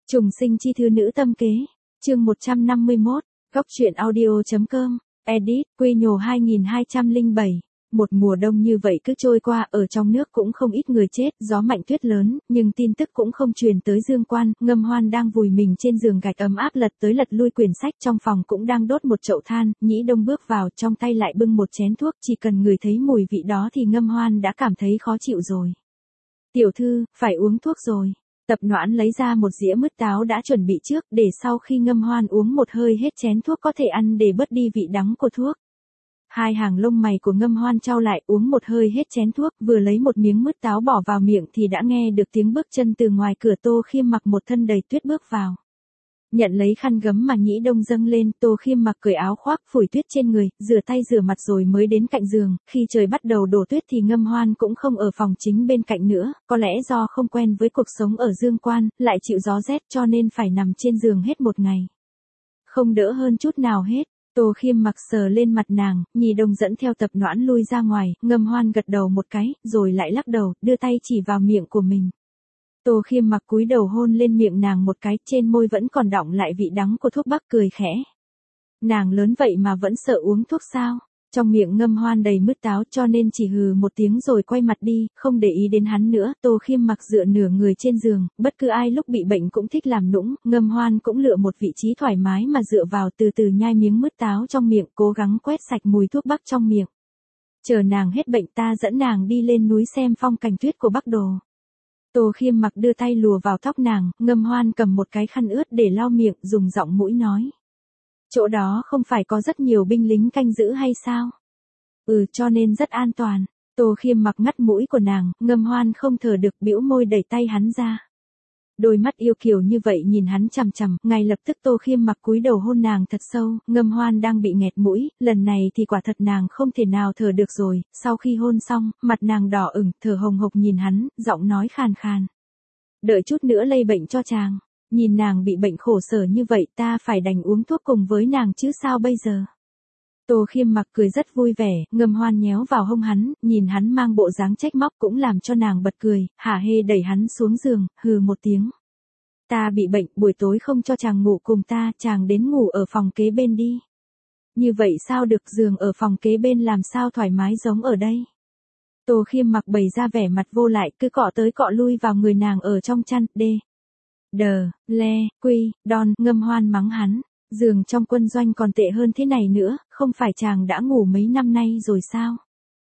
Trùng sinh chi thư nữ tâm kế, chương 151, góc truyện audio.com, edit, Quy Nhồ 2207. Một mùa đông như vậy cứ trôi qua, ở trong nước cũng không ít người chết, gió mạnh tuyết lớn, nhưng tin tức cũng không truyền tới Dương Quan. Ngâm Hoan đang vùi mình trên giường gạch ấm áp lật tới lật lui quyển sách, trong phòng cũng đang đốt một chậu than. Nhĩ Đông bước vào, trong tay lại bưng một chén thuốc, chỉ cần ngửi thấy mùi vị đó thì Ngâm Hoan đã cảm thấy khó chịu rồi. Tiểu thư, phải uống thuốc rồi. Tập Noãn lấy ra một dĩa mứt táo đã chuẩn bị trước, để sau khi Ngâm Hoan uống một hơi hết chén thuốc có thể ăn để bớt đi vị đắng của thuốc. Hai hàng lông mày của Ngâm Hoan chau lại, uống một hơi hết chén thuốc, vừa lấy một miếng mứt táo bỏ vào miệng thì đã nghe được tiếng bước chân từ ngoài cửa. Tô Khiêm mặc một thân đầy tuyết bước vào. Nhận lấy khăn gấm mà Nhĩ Đông dâng lên, Tô Khiêm mặc cởi áo khoác phủi tuyết trên người, rửa tay rửa mặt rồi mới đến cạnh giường. Khi trời bắt đầu đổ tuyết thì Ngâm Hoan cũng không ở phòng chính bên cạnh nữa, có lẽ do không quen với cuộc sống ở Dương Quan, lại chịu gió rét cho nên phải nằm trên giường hết một ngày. Không đỡ hơn chút nào hết. Tô Khiêm mặc sờ lên mặt nàng, Nhĩ Đông dẫn theo Tập Noãn lui ra ngoài. Ngâm Hoan gật đầu một cái, rồi lại lắc đầu, đưa tay chỉ vào miệng của mình. Tô Khiêm mặc cúi đầu hôn lên miệng nàng một cái, trên môi vẫn còn đọng lại vị đắng của thuốc bắc, cười khẽ. Nàng lớn vậy mà vẫn sợ uống thuốc sao? Trong miệng Ngâm Hoan đầy mứt táo cho nên chỉ hừ một tiếng rồi quay mặt đi, không để ý đến hắn nữa. Tô Khiêm mặc dựa nửa người trên giường, bất cứ ai lúc bị bệnh cũng thích làm nũng. Ngâm Hoan cũng lựa một vị trí thoải mái mà dựa vào, từ từ nhai miếng mứt táo trong miệng, cố gắng quét sạch mùi thuốc bắc trong miệng. Chờ nàng hết bệnh ta dẫn nàng đi lên núi xem phong cảnh tuyết của Bắc Đồ. Tô Khiêm mặc đưa tay lùa vào tóc nàng, Ngâm Hoan cầm một cái khăn ướt để lau miệng, dùng giọng mũi nói. Chỗ đó không phải có rất nhiều binh lính canh giữ hay sao? Cho nên rất an toàn. Tô Khiêm mặc ngắt mũi của nàng, Ngâm Hoan không thở được, bĩu môi đẩy tay hắn ra. Đôi mắt yêu kiều như vậy nhìn hắn chằm chằm, ngay lập tức Tô Khiêm mặc cúi đầu hôn nàng thật sâu. Ngâm Hoan đang bị nghẹt mũi, lần này thì quả thật nàng không thể nào thở được rồi. Sau khi hôn xong, mặt nàng đỏ ửng, thở hồng hộc nhìn hắn, giọng nói khàn khàn. Đợi chút nữa lây bệnh cho chàng. Nhìn nàng bị bệnh khổ sở như vậy, ta phải đành uống thuốc cùng với nàng chứ sao bây giờ. Tô Khiêm mặc cười rất vui vẻ, Ngâm Hoan nhéo vào hông hắn, nhìn hắn mang bộ dáng trách móc cũng làm cho nàng bật cười, hả hê đẩy hắn xuống giường, hừ một tiếng. Ta bị bệnh, buổi tối không cho chàng ngủ cùng ta, chàng đến ngủ ở phòng kế bên đi. Như vậy sao được, giường ở phòng kế bên làm sao thoải mái giống ở đây. Tô Khiêm mặc bày ra vẻ mặt vô lại, cứ cọ tới cọ lui vào người nàng ở trong chăn, Ngâm Hoan mắng hắn. Giường trong quân doanh còn tệ hơn thế này nữa, không phải chàng đã ngủ mấy năm nay rồi sao?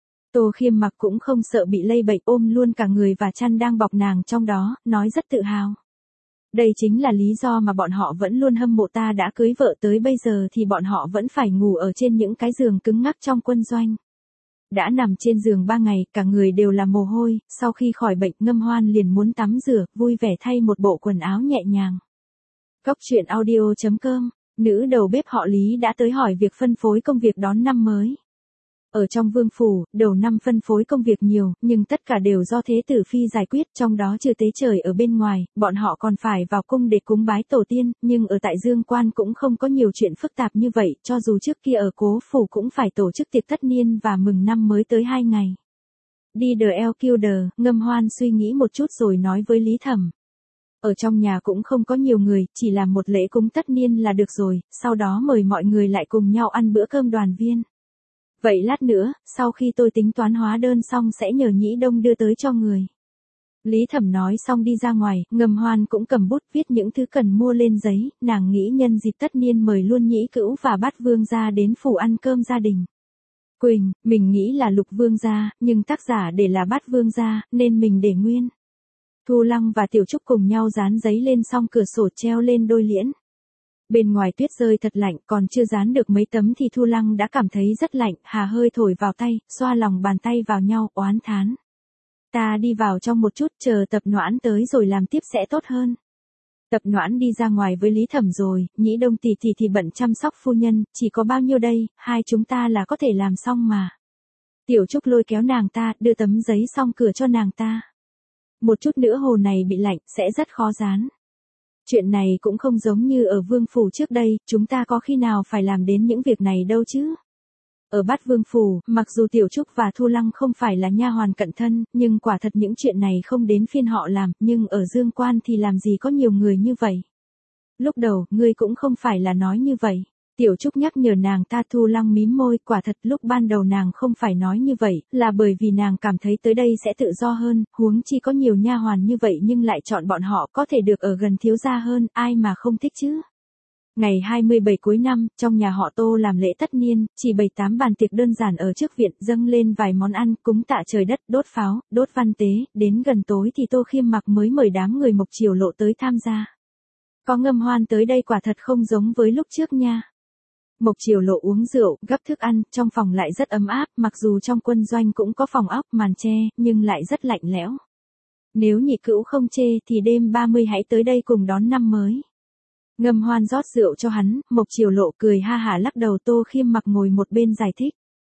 Tô Khiêm mặc cũng không sợ bị lây bệnh, ôm luôn cả người và chăn đang bọc nàng trong đó, nói rất tự hào. Đây chính là lý do mà bọn họ vẫn luôn hâm mộ ta, đã cưới vợ tới bây giờ thì bọn họ vẫn phải ngủ ở trên những cái giường cứng ngắc trong quân doanh. Đã nằm trên giường 3 ngày, cả người đều là mồ hôi, sau khi khỏi bệnh Ngâm Hoan liền muốn tắm rửa, vui vẻ thay một bộ quần áo nhẹ nhàng. Góc truyện audio.com, nữ đầu bếp họ Lý đã tới hỏi việc phân phối công việc đón năm mới. Ở trong vương phủ, đầu năm phân phối công việc nhiều, nhưng tất cả đều do Thế tử Phi giải quyết, trong đó trừ tế trời ở bên ngoài, bọn họ còn phải vào cung để cúng bái tổ tiên, nhưng ở tại Dương Quan cũng không có nhiều chuyện phức tạp như vậy, cho dù trước kia ở Cố Phủ cũng phải tổ chức tiệc tất niên và mừng năm mới tới 2 ngày. Đi LQD, Ngâm Hoan suy nghĩ một chút rồi nói với Lý Thẩm. Ở trong nhà cũng không có nhiều người, chỉ làm một lễ cúng tất niên là được rồi, sau đó mời mọi người lại cùng nhau ăn bữa cơm đoàn viên. Vậy lát nữa, sau khi tôi tính toán hóa đơn xong sẽ nhờ Nhĩ Đông đưa tới cho người. Lý Thẩm nói xong đi ra ngoài, Ngâm Hoan cũng cầm bút viết những thứ cần mua lên giấy, nàng nghĩ nhân dịp tất niên mời luôn Nhĩ Cữu và Bát Vương gia đến phủ ăn cơm gia đình. Quỳnh, mình nghĩ là Lục Vương gia, nhưng tác giả để là Bát Vương gia, nên mình để nguyên. Thu Lăng và Tiểu Trúc cùng nhau dán giấy lên, xong cửa sổ treo lên đôi liễn. Bên ngoài tuyết rơi thật lạnh, còn chưa dán được mấy tấm thì Thu Lăng đã cảm thấy rất lạnh, hà hơi thổi vào tay, xoa lòng bàn tay vào nhau, oán thán. Ta đi vào trong một chút, chờ Tập Noãn tới rồi làm tiếp sẽ tốt hơn. Tập Noãn đi ra ngoài với Lý Thẩm rồi, Nhĩ Đông tỷ thì bận chăm sóc phu nhân, chỉ có bao nhiêu đây, hai chúng ta là có thể làm xong mà. Tiểu Trúc lôi kéo nàng ta, đưa tấm giấy xong cửa cho nàng ta. Một chút nữa hồ này bị lạnh, sẽ rất khó dán. Chuyện này cũng không giống như ở vương phủ trước đây, chúng ta có khi nào phải làm đến những việc này đâu chứ. Ở Bát Vương phủ, mặc dù Tiểu Trúc và Thu Lăng không phải là nha hoàn cận thân, nhưng quả thật những chuyện này không đến phiên họ làm, nhưng ở Dương Quan thì làm gì có nhiều người như vậy. Lúc đầu, ngươi cũng không phải là nói như vậy. Tiểu Trúc nhắc nhở nàng ta. Thu Lăng mím môi, quả thật lúc ban đầu nàng không phải nói như vậy, là bởi vì nàng cảm thấy tới đây sẽ tự do hơn, huống chi có nhiều nha hoàn như vậy nhưng lại chọn bọn họ có thể được ở gần thiếu gia hơn, ai mà không thích chứ. Ngày 27 cuối năm, trong nhà họ Tô làm lễ tất niên, chỉ bày 8 bàn tiệc đơn giản ở trước viện, dâng lên vài món ăn, cúng tạ trời đất, đốt pháo, đốt văn tế, đến gần tối thì Tô Khiêm Mặc mới mời đám người Mộc Triều Lộ tới tham gia. Có Ngâm Hoan tới đây quả thật không giống với lúc trước nha. Mộc Triều Lộ uống rượu, gấp thức ăn, trong phòng lại rất ấm áp, mặc dù trong quân doanh cũng có phòng ốc, màn che, nhưng lại rất lạnh lẽo. Nếu Nhị Cữu không chê thì đêm 30 hãy tới đây cùng đón năm mới. Ngâm Hoan rót rượu cho hắn, Mộc Triều Lộ cười ha hả lắc đầu. Tô Khiêm Mặc ngồi một bên giải thích.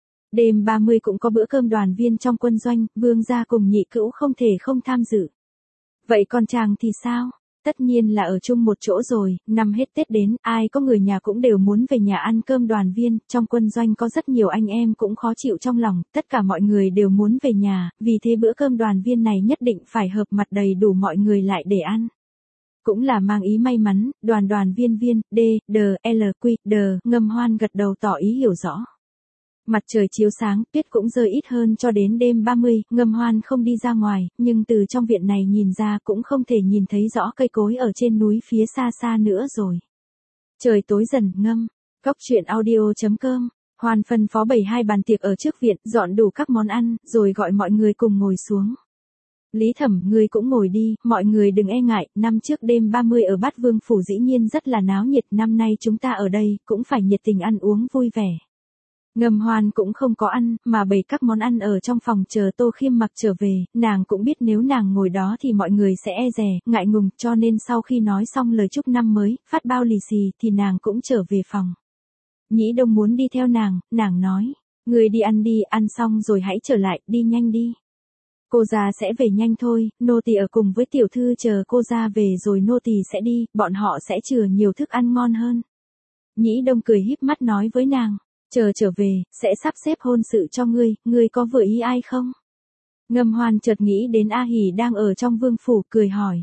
Đêm 30 cũng có bữa cơm đoàn viên trong quân doanh, vương gia cùng Nhị Cữu không thể không tham dự. Vậy còn chàng thì sao? Tất nhiên là ở chung một chỗ rồi, năm hết Tết đến, ai có người nhà cũng đều muốn về nhà ăn cơm đoàn viên, trong quân doanh có rất nhiều anh em cũng khó chịu trong lòng, tất cả mọi người đều muốn về nhà, vì thế bữa cơm đoàn viên này nhất định phải hợp mặt đầy đủ mọi người lại để ăn. Cũng là mang ý may mắn, đoàn viên, D, D, L, Q, D, Ngâm Hoan gật đầu tỏ ý hiểu rõ. Mặt trời chiếu sáng, tuyết cũng rơi ít hơn cho đến đêm 30, Ngâm Hoan không đi ra ngoài, nhưng từ trong viện này nhìn ra cũng không thể nhìn thấy rõ cây cối ở trên núi phía xa xa nữa rồi. Trời tối dần, ngâm. Góc truyện audio.com, Hoan phân phó bày 2 bàn tiệc ở trước viện, dọn đủ các món ăn, rồi gọi mọi người cùng ngồi xuống. Lý Thẩm, ngươi cũng ngồi đi, mọi người đừng e ngại, năm trước đêm 30 ở Bát Vương Phủ dĩ nhiên rất là náo nhiệt, năm nay chúng ta ở đây, cũng phải nhiệt tình ăn uống vui vẻ. Ngâm Hoan cũng không có ăn, mà bày các món ăn ở trong phòng chờ Tô Khiêm Mặc trở về, nàng cũng biết nếu nàng ngồi đó thì mọi người sẽ e dè, ngại ngùng, cho nên sau khi nói xong lời chúc năm mới, phát bao lì xì thì nàng cũng trở về phòng. Nhĩ Đông muốn đi theo nàng nói, ngươi đi, ăn xong rồi hãy trở lại, đi nhanh đi. Cô gia sẽ về nhanh thôi, nô tỳ ở cùng với tiểu thư chờ cô gia về rồi nô tỳ sẽ đi, bọn họ sẽ chừa nhiều thức ăn ngon hơn. Nhĩ Đông cười híp mắt nói với nàng, chờ trở về, sẽ sắp xếp hôn sự cho ngươi có vừa ý ai không? Ngâm Hoan chợt nghĩ đến A Hỉ đang ở trong vương phủ, cười hỏi.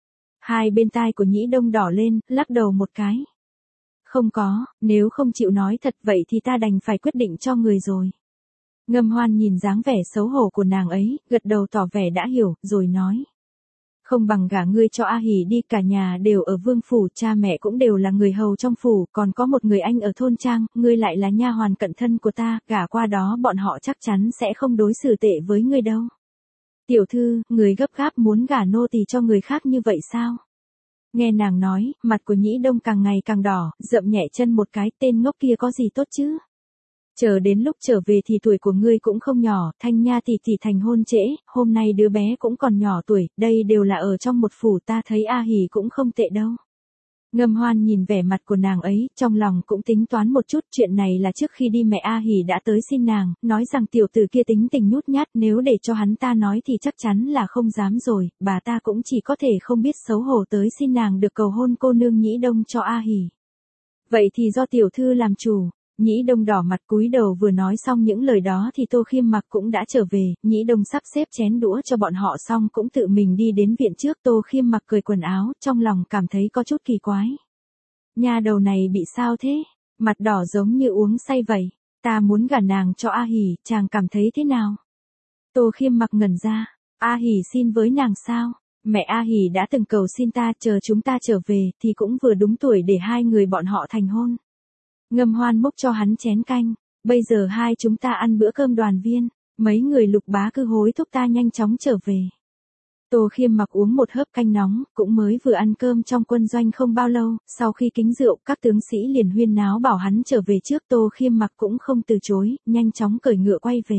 Hai bên tai của Nhĩ Đông đỏ lên, lắc đầu một cái. Không có, nếu không chịu nói thật vậy thì ta đành phải quyết định cho người rồi. Ngâm Hoan nhìn dáng vẻ xấu hổ của nàng ấy, gật đầu tỏ vẻ đã hiểu, rồi nói. Không bằng gả ngươi cho A Hỉ đi, cả nhà đều ở vương phủ, cha mẹ cũng đều là người hầu trong phủ, còn có một người anh ở thôn trang, ngươi lại là nha hoàn cận thân của ta, gả qua đó bọn họ chắc chắn sẽ không đối xử tệ với ngươi đâu. Tiểu thư, người gấp gáp muốn gả nô tỳ cho người khác như vậy sao? Nghe nàng nói, mặt của Nhĩ Đông càng ngày càng đỏ, dậm nhẹ chân một cái, tên ngốc kia có gì tốt chứ? Chờ đến lúc trở về thì tuổi của ngươi cũng không nhỏ, Thanh Nha tỷ tỷ thành hôn trễ, hôm nay đứa bé cũng còn nhỏ tuổi, đây đều là ở trong một phủ, ta thấy A Hỉ cũng không tệ đâu. Ngâm Hoan nhìn vẻ mặt của nàng ấy, trong lòng cũng tính toán một chút, chuyện này là trước khi đi mẹ A Hỉ đã tới xin nàng, nói rằng tiểu tử kia tính tình nhút nhát, nếu để cho hắn ta nói thì chắc chắn là không dám rồi, bà ta cũng chỉ có thể không biết xấu hổ tới xin nàng được cầu hôn cô nương Nhĩ Đông cho A Hỉ. Vậy thì do tiểu thư làm chủ. Nhĩ Đông đỏ mặt cúi đầu, vừa nói xong những lời đó thì Tô Khiêm Mặc cũng đã trở về, Nhĩ Đông sắp xếp chén đũa cho bọn họ xong cũng tự mình đi đến viện trước. Tô Khiêm Mặc cởi quần áo, trong lòng cảm thấy có chút kỳ quái. Nha đầu này bị sao thế? Mặt đỏ giống như uống say vậy. Ta muốn gả nàng cho A Hỉ, chàng cảm thấy thế nào? Tô Khiêm Mặc ngẩn ra. A Hỉ xin với nàng sao? Mẹ A Hỉ đã từng cầu xin ta, chờ chúng ta trở về thì cũng vừa đúng tuổi để hai người bọn họ thành hôn. Ngâm Hoan múc cho hắn chén canh, bây giờ hai chúng ta ăn bữa cơm đoàn viên, mấy người Lục bá cứ hối thúc ta nhanh chóng trở về. Tô Khiêm Mặc uống một hớp canh nóng, cũng mới vừa ăn cơm trong quân doanh không bao lâu, sau khi kính rượu, các tướng sĩ liền huyên náo bảo hắn trở về trước. Tô Khiêm Mặc cũng không từ chối, nhanh chóng cởi ngựa quay về.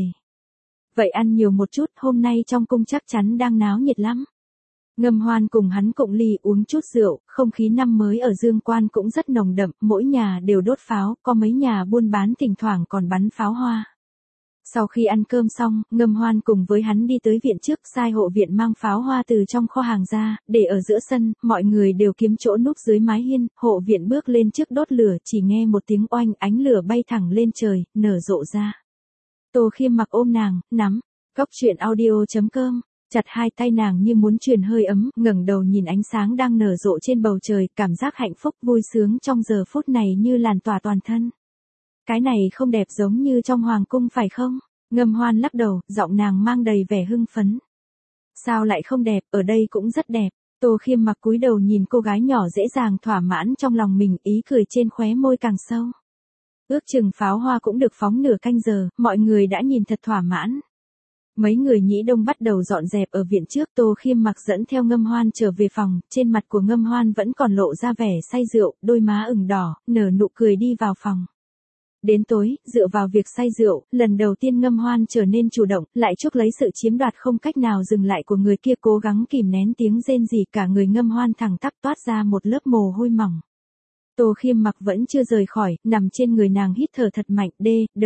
Vậy ăn nhiều một chút, hôm nay trong cung chắc chắn đang náo nhiệt lắm. Ngâm Hoan cùng hắn cộng ly uống chút rượu, không khí năm mới ở Dương Quan cũng rất nồng đậm, mỗi nhà đều đốt pháo, có mấy nhà buôn bán thỉnh thoảng còn bắn pháo hoa. Sau khi ăn cơm xong, Ngâm Hoan cùng với hắn đi tới viện trước, sai hộ viện mang pháo hoa từ trong kho hàng ra, để ở giữa sân, mọi người đều kiếm chỗ núp dưới mái hiên, hộ viện bước lên trước đốt lửa, chỉ nghe một tiếng oanh, ánh lửa bay thẳng lên trời, nở rộ ra. Tô Khiêm Mặc ôm nàng, nắm. Góc truyện audio.com Chặt hai tay nàng như muốn truyền hơi ấm, ngẩng đầu nhìn ánh sáng đang nở rộ trên bầu trời, cảm giác hạnh phúc vui sướng trong giờ phút này như làn tỏa toàn thân. Cái này không đẹp giống như trong hoàng cung phải không? Ngâm Hoan lắc đầu, giọng nàng mang đầy vẻ hưng phấn. Sao lại không đẹp, ở đây cũng rất đẹp. Tô Khiêm Mặc cúi đầu nhìn cô gái nhỏ dễ dàng thỏa mãn trong lòng mình, ý cười trên khóe môi càng sâu. Ước chừng pháo hoa cũng được phóng nửa canh giờ, mọi người đã nhìn thật thỏa mãn. Mấy người Nhĩ Đông bắt đầu dọn dẹp ở viện trước, Tô Khiêm Mặc dẫn theo Ngâm Hoan trở về phòng, trên mặt của Ngâm Hoan vẫn còn lộ ra vẻ say rượu, đôi má ửng đỏ, nở nụ cười đi vào phòng. Đến tối, dựa vào việc say rượu, lần đầu tiên Ngâm Hoan trở nên chủ động, lại chuốc lấy sự chiếm đoạt không cách nào dừng lại của người kia, cố gắng kìm nén tiếng rên rỉ, cả người Ngâm Hoan thẳng tắp toát ra một lớp mồ hôi mỏng. Tô Khiêm Mặc vẫn chưa rời khỏi, nằm trên người nàng hít thở thật mạnh,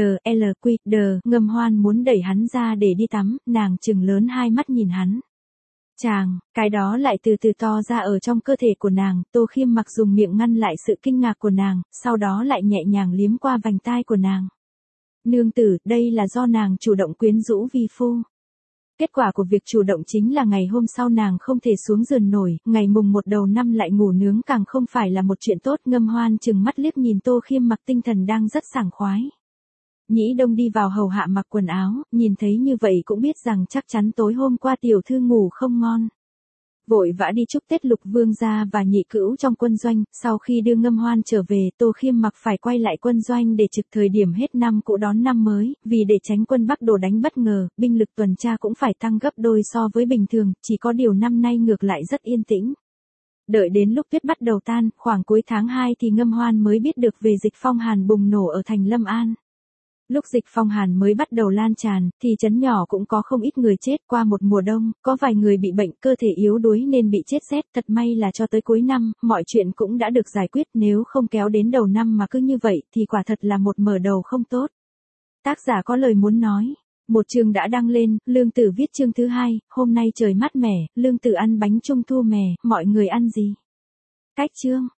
Ngâm Hoan muốn đẩy hắn ra để đi tắm, nàng trừng lớn hai mắt nhìn hắn. Chàng, cái đó lại từ từ to ra ở trong cơ thể của nàng, Tô Khiêm Mặc dùng miệng ngăn lại sự kinh ngạc của nàng, sau đó lại nhẹ nhàng liếm qua vành tai của nàng. Nương tử, đây là do nàng chủ động quyến rũ vi phu. Kết quả của việc chủ động chính là ngày hôm sau nàng không thể xuống giường nổi, ngày mùng 1 đầu năm lại ngủ nướng càng không phải là một chuyện tốt. Ngâm Hoan chừng mắt liếc nhìn Tô Khiêm Mặc, tinh thần đang rất sảng khoái. Nhĩ Đông đi vào hầu hạ mặc quần áo, nhìn thấy như vậy cũng biết rằng chắc chắn tối hôm qua tiểu thư ngủ không ngon. Vội vã đi chúc Tết Lục Vương gia và nhị cữu trong quân doanh, sau khi đưa Ngâm Hoan trở về, Tô Khiêm Mặc phải quay lại quân doanh để trực thời điểm hết năm cũ đón năm mới, vì để tránh quân Bắc đổ đánh bất ngờ, binh lực tuần tra cũng phải tăng gấp đôi so với bình thường, chỉ có điều năm nay ngược lại rất yên tĩnh. Đợi đến lúc tuyết bắt đầu tan, khoảng cuối tháng 2 thì Ngâm Hoan mới biết được về dịch phong hàn bùng nổ ở thành Lâm An. Lúc dịch phong hàn mới bắt đầu lan tràn, thì trấn nhỏ cũng có không ít người chết. Qua một mùa đông, có vài người bị bệnh, cơ thể yếu đuối nên bị chết rét. Thật may là cho tới cuối năm, mọi chuyện cũng đã được giải quyết, nếu không kéo đến đầu năm mà cứ như vậy thì quả thật là một mở đầu không tốt. Tác giả có lời muốn nói. Một chương đã đăng lên, Lương Tử viết chương thứ 2, hôm nay trời mát mẻ, Lương Tử ăn bánh trung thu mè, mọi người ăn gì? Cách chương.